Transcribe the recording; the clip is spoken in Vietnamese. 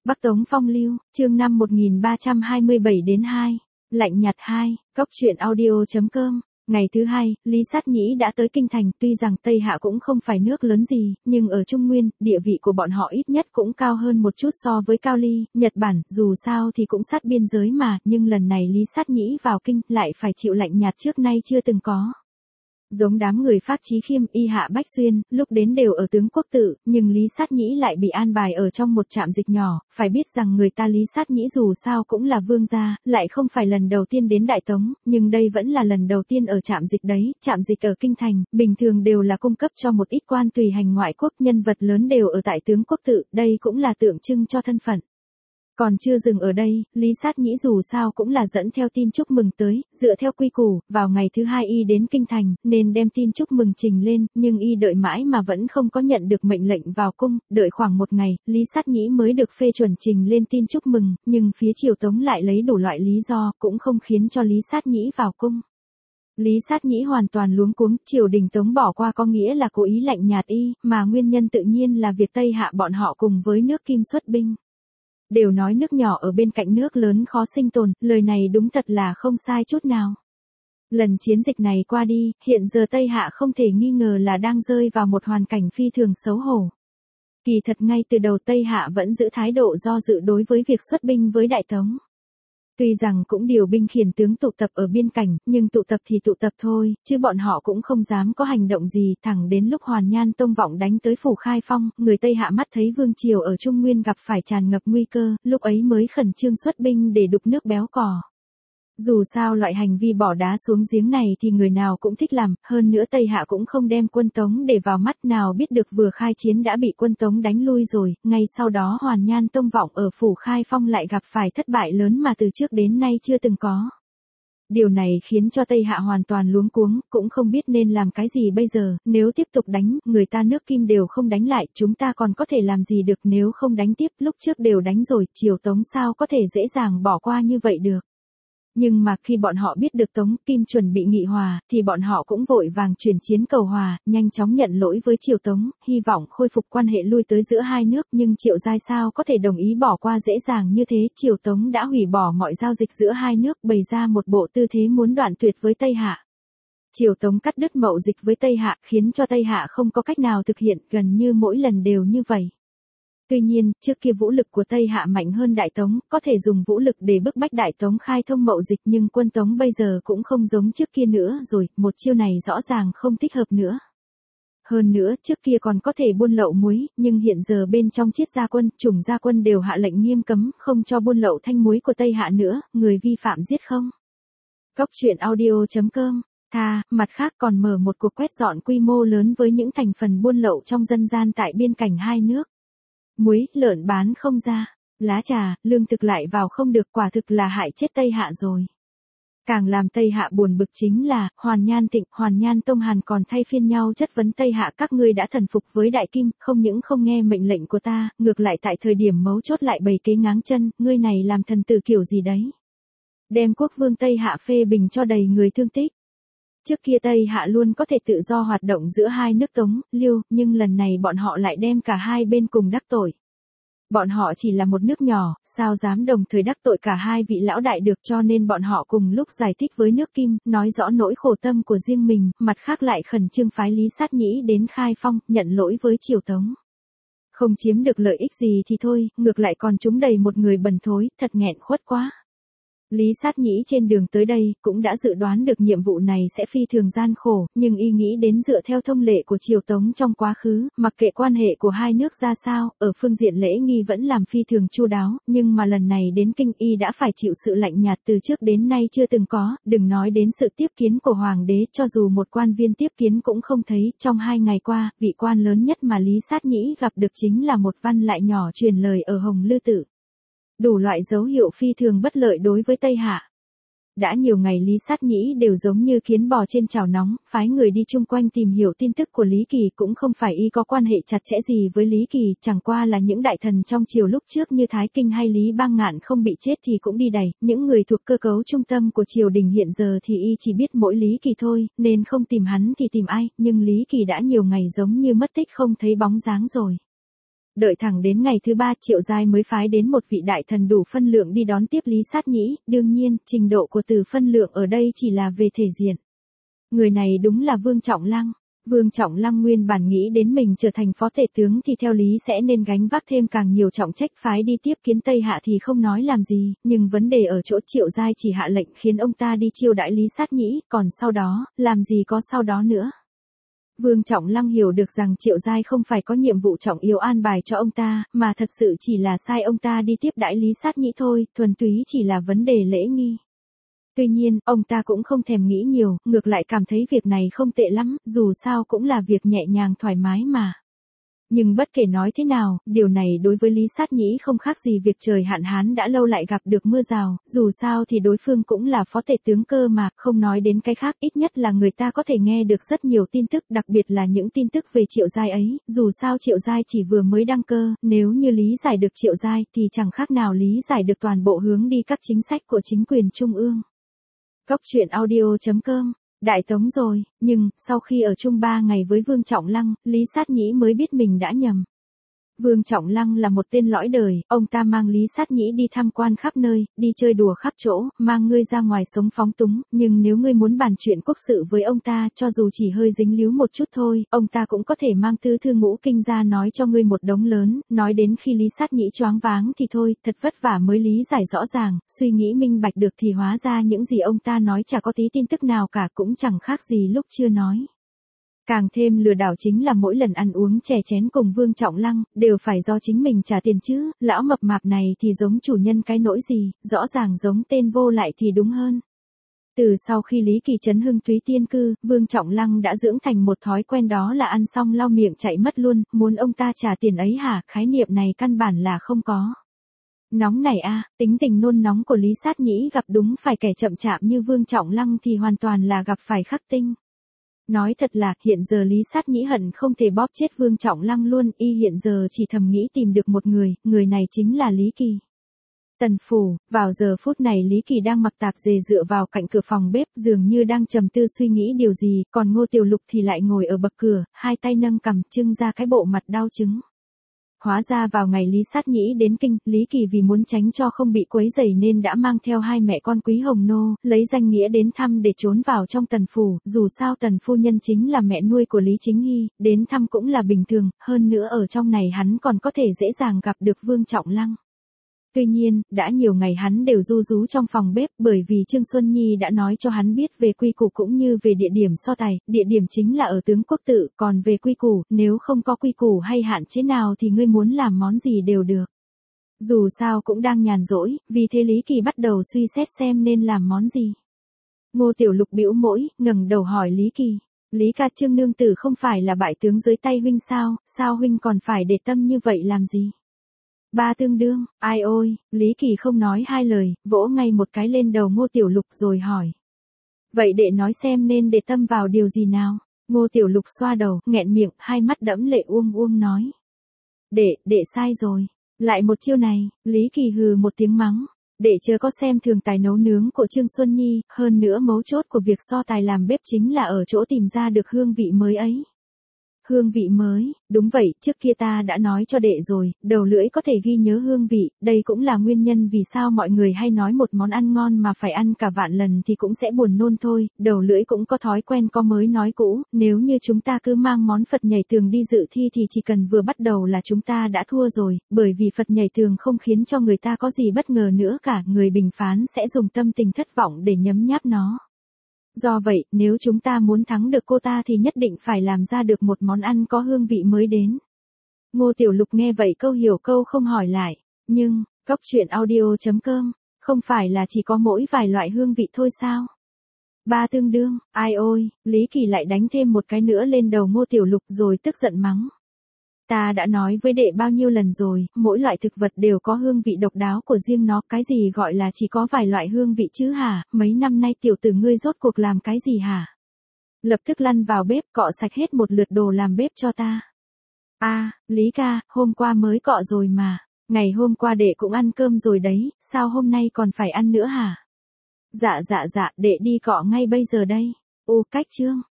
Bắc Tống Phong Lưu, chương 5 1327-2, lạnh nhạt 2, góc truyện audio.com. Ngày thứ hai, Lý Sát Nhĩ đã tới Kinh Thành, tuy rằng Tây Hạ cũng không phải nước lớn gì, nhưng ở Trung Nguyên, địa vị của bọn họ ít nhất cũng cao hơn một chút so với Cao Ly, Nhật Bản, dù sao thì cũng sát biên giới mà, nhưng lần này Lý Sát Nhĩ vào Kinh lại phải chịu lạnh nhạt trước nay chưa từng có. Giống đám người Phát Chí Khiêm, Y Hạ Bách Xuyên, lúc đến đều ở tướng quốc tự, nhưng Lý Sát Nhĩ lại bị an bài ở trong một trạm dịch nhỏ, phải biết rằng người ta Lý Sát Nhĩ dù sao cũng là vương gia, lại không phải lần đầu tiên đến Đại Tống, nhưng đây vẫn là lần đầu tiên ở trạm dịch đấy, trạm dịch ở Kinh Thành, bình thường đều là cung cấp cho một ít quan tùy hành ngoại quốc, nhân vật lớn đều ở tại tướng quốc tự, đây cũng là tượng trưng cho thân phận. Còn chưa dừng ở đây, Lý Sát Nhĩ dù sao cũng là dẫn theo tin chúc mừng tới, dựa theo quy củ, vào ngày thứ hai y đến Kinh Thành, nên đem tin chúc mừng trình lên, nhưng y đợi mãi mà vẫn không có nhận được mệnh lệnh vào cung, đợi khoảng một ngày, Lý Sát Nhĩ mới được phê chuẩn trình lên tin chúc mừng, nhưng phía triều Tống lại lấy đủ loại lý do, cũng không khiến cho Lý Sát Nhĩ vào cung. Lý Sát Nhĩ hoàn toàn luống cuống, triều đình Tống bỏ qua có nghĩa là cố ý lạnh nhạt y, mà nguyên nhân tự nhiên là việc Tây Hạ bọn họ cùng với nước Kim xuất binh. Đều nói nước nhỏ ở bên cạnh nước lớn khó sinh tồn, lời này đúng thật là không sai chút nào. Lần chiến dịch này qua đi, hiện giờ Tây Hạ không thể nghi ngờ là đang rơi vào một hoàn cảnh phi thường xấu hổ. Kỳ thật ngay từ đầu Tây Hạ vẫn giữ thái độ do dự đối với việc xuất binh với Đại Tống. Tuy rằng cũng điều binh khiển tướng tụ tập ở biên cảnh, nhưng tụ tập thì tụ tập thôi, chứ bọn họ cũng không dám có hành động gì, thẳng đến lúc Hoàn Nhan Tông vọng đánh tới phủ Khai Phong, người Tây Hạ mắt thấy vương triều ở Trung Nguyên gặp phải tràn ngập nguy cơ, lúc ấy mới khẩn trương xuất binh để đục nước béo cò. Dù sao loại hành vi bỏ đá xuống giếng này thì người nào cũng thích làm, hơn nữa Tây Hạ cũng không đem quân Tống để vào mắt, nào biết được vừa khai chiến đã bị quân Tống đánh lui rồi, ngay sau đó Hoàn Nhan Tông vọng ở phủ Khai Phong lại gặp phải thất bại lớn mà từ trước đến nay chưa từng có. Điều này khiến cho Tây Hạ hoàn toàn luống cuống, cũng không biết nên làm cái gì bây giờ, nếu tiếp tục đánh, người ta nước Kim đều không đánh lại, chúng ta còn có thể làm gì được, nếu không đánh tiếp, lúc trước đều đánh rồi, triều Tống sao có thể dễ dàng bỏ qua như vậy được. Nhưng mà khi bọn họ biết được Tống Kim chuẩn bị nghị hòa, thì bọn họ cũng vội vàng chuyển chiến cầu hòa, nhanh chóng nhận lỗi với triều Tống, hy vọng khôi phục quan hệ lui tới giữa hai nước, nhưng Triệu Giai sao có thể đồng ý bỏ qua dễ dàng như thế, triều Tống đã hủy bỏ mọi giao dịch giữa hai nước, bày ra một bộ tư thế muốn đoạn tuyệt với Tây Hạ. Triều Tống cắt đứt mậu dịch với Tây Hạ, khiến cho Tây Hạ không có cách nào thực hiện, gần như mỗi lần đều như vậy. Tuy nhiên, trước kia vũ lực của Tây Hạ mạnh hơn Đại Tống, có thể dùng vũ lực để bức bách Đại Tống khai thông mậu dịch, nhưng quân Tống bây giờ cũng không giống trước kia nữa rồi, một chiêu này rõ ràng không thích hợp nữa. Hơn nữa, trước kia còn có thể buôn lậu muối, nhưng hiện giờ bên trong Triết Gia quân, Chủng Gia quân đều hạ lệnh nghiêm cấm, không cho buôn lậu thanh muối của Tây Hạ nữa, người vi phạm giết không. Góc truyện audio.com. Mặt khác còn mở một cuộc quét dọn quy mô lớn với những thành phần buôn lậu trong dân gian tại biên cảnh hai nước. Muối, lợn bán không ra, lá trà, lương thực lại vào không được, quả thực là hại chết Tây Hạ rồi. Càng làm Tây Hạ buồn bực chính là, Hoàn Nhan Tịnh, Hoàn Nhan Tông Hàn còn thay phiên nhau chất vấn Tây Hạ, các ngươi đã thần phục với Đại Kim, không những không nghe mệnh lệnh của ta, ngược lại tại thời điểm mấu chốt lại bày kế ngáng chân, ngươi này làm thần tử kiểu gì đấy. Đem quốc vương Tây Hạ phê bình cho đầy người thương tích. Trước kia Tây Hạ luôn có thể tự do hoạt động giữa hai nước Tống, Liêu, nhưng lần này bọn họ lại đem cả hai bên cùng đắc tội. Bọn họ chỉ là một nước nhỏ, sao dám đồng thời đắc tội cả hai vị lão đại được, cho nên bọn họ cùng lúc giải thích với nước Kim, nói rõ nỗi khổ tâm của riêng mình, mặt khác lại khẩn trương phái Lý Sát Nhĩ đến Khai Phong, nhận lỗi với triều Tống. Không chiếm được lợi ích gì thì thôi, ngược lại còn trúng đầy một người bần thối, thật nghẹn khuất quá. Lý Sát Nhĩ trên đường tới đây, cũng đã dự đoán được nhiệm vụ này sẽ phi thường gian khổ, nhưng y nghĩ đến dựa theo thông lệ của triều Tống trong quá khứ, mặc kệ quan hệ của hai nước ra sao, ở phương diện lễ nghi vẫn làm phi thường chu đáo, nhưng mà lần này đến Kinh y đã phải chịu sự lạnh nhạt từ trước đến nay chưa từng có, đừng nói đến sự tiếp kiến của Hoàng đế, cho dù một quan viên tiếp kiến cũng không thấy, trong 2 ngày qua, vị quan lớn nhất mà Lý Sát Nhĩ gặp được chính là một văn lại nhỏ truyền lời ở Hồng Lư Tự. Đủ loại dấu hiệu phi thường bất lợi đối với Tây Hạ. Đã nhiều ngày Lý Sát Nhĩ đều giống như kiến bò trên chảo nóng, phái người đi chung quanh tìm hiểu tin tức của Lý Kỳ, cũng không phải y có quan hệ chặt chẽ gì với Lý Kỳ, chẳng qua là những đại thần trong triều lúc trước như Thái Kinh hay Lý Bang Ngạn không bị chết thì cũng đi đày, những người thuộc cơ cấu trung tâm của triều đình hiện giờ thì y chỉ biết mỗi Lý Kỳ thôi, nên không tìm hắn thì tìm ai, nhưng Lý Kỳ đã nhiều ngày giống như mất tích không thấy bóng dáng rồi. Đợi thẳng đến ngày thứ 3 Triệu Giai mới phái đến một vị đại thần đủ phân lượng đi đón tiếp Lý Sát Nhĩ, đương nhiên, trình độ của từ phân lượng ở đây chỉ là về thể diện. Người này đúng là Vương Trọng Lăng. Vương Trọng Lăng nguyên bản nghĩ đến mình trở thành phó tể tướng thì theo lý sẽ nên gánh vác thêm càng nhiều trọng trách, phái đi tiếp kiến Tây Hạ thì không nói làm gì, nhưng vấn đề ở chỗ Triệu Giai chỉ hạ lệnh khiến ông ta đi chiêu đãi Lý Sát Nhĩ, còn sau đó, làm gì có sau đó nữa. Vương Trọng Lăng hiểu được rằng Triệu Giai không phải có nhiệm vụ trọng yếu an bài cho ông ta, mà thật sự chỉ là sai ông ta đi tiếp đãi Lý Sát Nhĩ thôi, thuần túy chỉ là vấn đề lễ nghi. Tuy nhiên, ông ta cũng không thèm nghĩ nhiều, ngược lại cảm thấy việc này không tệ lắm, dù sao cũng là việc nhẹ nhàng thoải mái mà. Nhưng bất kể nói thế nào, điều này đối với Lý Sát Nhĩ không khác gì việc trời hạn hán đã lâu lại gặp được mưa rào, dù sao thì đối phương cũng là phó tể tướng cơ mà, không nói đến cái khác, ít nhất là người ta có thể nghe được rất nhiều tin tức, đặc biệt là những tin tức về Triệu Giai ấy, dù sao Triệu Giai chỉ vừa mới đăng cơ, nếu như lý giải được Triệu Giai thì chẳng khác nào lý giải được toàn bộ hướng đi các chính sách của chính quyền trung ương. Cốc truyện audio.com, Đại Tống rồi, nhưng, sau khi ở chung 3 ngày với Vương Trọng Lăng, Lý Sát Nhĩ mới biết mình đã nhầm. Vương Trọng Lăng là một tên lõi đời, ông ta mang Lý Sát Nhĩ đi tham quan khắp nơi, đi chơi đùa khắp chỗ, mang ngươi ra ngoài sống phóng túng, nhưng nếu ngươi muốn bàn chuyện quốc sự với ông ta, cho dù chỉ hơi dính líu một chút thôi, ông ta cũng có thể mang tứ thư ngũ kinh ra nói cho ngươi một đống lớn, nói đến khi Lý Sát Nhĩ choáng váng thì thôi, thật vất vả mới lý giải rõ ràng, suy nghĩ minh bạch được thì hóa ra những gì ông ta nói chả có tí tin tức nào cả, cũng chẳng khác gì lúc chưa nói. Càng thêm lừa đảo chính là mỗi lần ăn uống chè chén cùng Vương Trọng Lăng, đều phải do chính mình trả tiền chứ, lão mập mạp này thì giống chủ nhân cái nỗi gì, rõ ràng giống tên vô lại thì đúng hơn. Từ sau khi Lý Kỳ Trấn hưng túy tiên cư, Vương Trọng Lăng đã dưỡng thành một thói quen đó là ăn xong lau miệng chạy mất luôn, muốn ông ta trả tiền ấy hả, khái niệm này căn bản là không có. Nóng này a, tính tình nôn nóng của Lý Sát Nhĩ gặp đúng phải kẻ chậm chạp như Vương Trọng Lăng thì hoàn toàn là gặp phải khắc tinh. Nói thật là, hiện giờ Lý Sát Nhĩ hận không thể bóp chết Vương Trọng Lăng luôn, y hiện giờ chỉ thầm nghĩ tìm được một người này chính là Lý Kỳ. Tần phủ, vào giờ phút này Lý Kỳ đang mặc tạp dề dựa vào cạnh cửa phòng bếp, dường như đang trầm tư suy nghĩ điều gì, còn Ngô Tiểu Lục thì lại ngồi ở bậc cửa, hai tay nâng cằm trưng ra cái bộ mặt đau chứng. Hóa ra vào ngày Lý Sát Nhĩ đến kinh, Lý Kỳ vì muốn tránh cho không bị quấy rầy nên đã mang theo hai mẹ con Quý Hồng Nô, lấy danh nghĩa đến thăm để trốn vào trong tần phủ, dù sao tần phu nhân chính là mẹ nuôi của Lý Chính Hy, đến thăm cũng là bình thường, hơn nữa ở trong này hắn còn có thể dễ dàng gặp được Vương Trọng Lăng. Tuy nhiên, đã nhiều ngày hắn đều ru rú trong phòng bếp bởi vì Trương Xuân Nhi đã nói cho hắn biết về quy củ cũng như về địa điểm so tài, địa điểm chính là ở Tướng Quốc Tự, còn về quy củ, nếu không có quy củ hay hạn chế nào thì ngươi muốn làm món gì đều được. Dù sao cũng đang nhàn rỗi, vì thế Lý Kỳ bắt đầu suy xét xem nên làm món gì. Ngô Tiểu Lục bĩu môi, ngẩng đầu hỏi Lý Kỳ. Lý ca, Trương nương tử không phải là bại tướng dưới tay huynh sao huynh còn phải để tâm như vậy làm gì? Ba tương đương, ai ôi, Lý Kỳ không nói hai lời, vỗ ngay một cái lên đầu Ngô Tiểu Lục rồi hỏi. Vậy đệ nói xem nên để tâm vào điều gì nào? Ngô Tiểu Lục xoa đầu, nghẹn miệng, hai mắt đẫm lệ nói. Đệ sai rồi. Lại một chiêu này, Lý Kỳ hừ một tiếng mắng. Đệ chớ có xem thường tài nấu nướng của Trương Xuân Nhi, hơn nữa mấu chốt của việc so tài làm bếp chính là ở chỗ tìm ra được hương vị mới ấy. Hương vị mới, đúng vậy, trước kia ta đã nói cho đệ rồi, đầu lưỡi có thể ghi nhớ hương vị, đây cũng là nguyên nhân vì sao mọi người hay nói một món ăn ngon mà phải ăn cả vạn lần thì cũng sẽ buồn nôn thôi, đầu lưỡi cũng có thói quen có mới nói cũ, nếu như chúng ta cứ mang món Phật nhảy tường đi dự thi thì chỉ cần vừa bắt đầu là chúng ta đã thua rồi, bởi vì Phật nhảy tường không khiến cho người ta có gì bất ngờ nữa cả, người bình phán sẽ dùng tâm tình thất vọng để nhấm nháp nó. Do vậy, nếu chúng ta muốn thắng được cô ta thì nhất định phải làm ra được một món ăn có hương vị mới đến. Ngô Tiểu Lục nghe vậy câu hiểu câu không hỏi lại. Nhưng, cốc truyện audio.com, không phải là chỉ có mỗi vài loại hương vị thôi sao? Ba tương đương, ai ôi, Lý Kỳ lại đánh thêm một cái nữa lên đầu Ngô Tiểu Lục rồi tức giận mắng. Ta đã nói với đệ bao nhiêu lần rồi, mỗi loại thực vật đều có hương vị độc đáo của riêng nó, cái gì gọi là chỉ có vài loại hương vị chứ hả, mấy năm nay tiểu tử ngươi rốt cuộc làm cái gì hả? Lập tức lăn vào bếp cọ sạch hết một lượt đồ làm bếp cho ta. Lý ca, hôm qua mới cọ rồi mà, ngày hôm qua đệ cũng ăn cơm rồi đấy, sao hôm nay còn phải ăn nữa hả? Dạ, đệ đi cọ ngay bây giờ đây. Cách chương.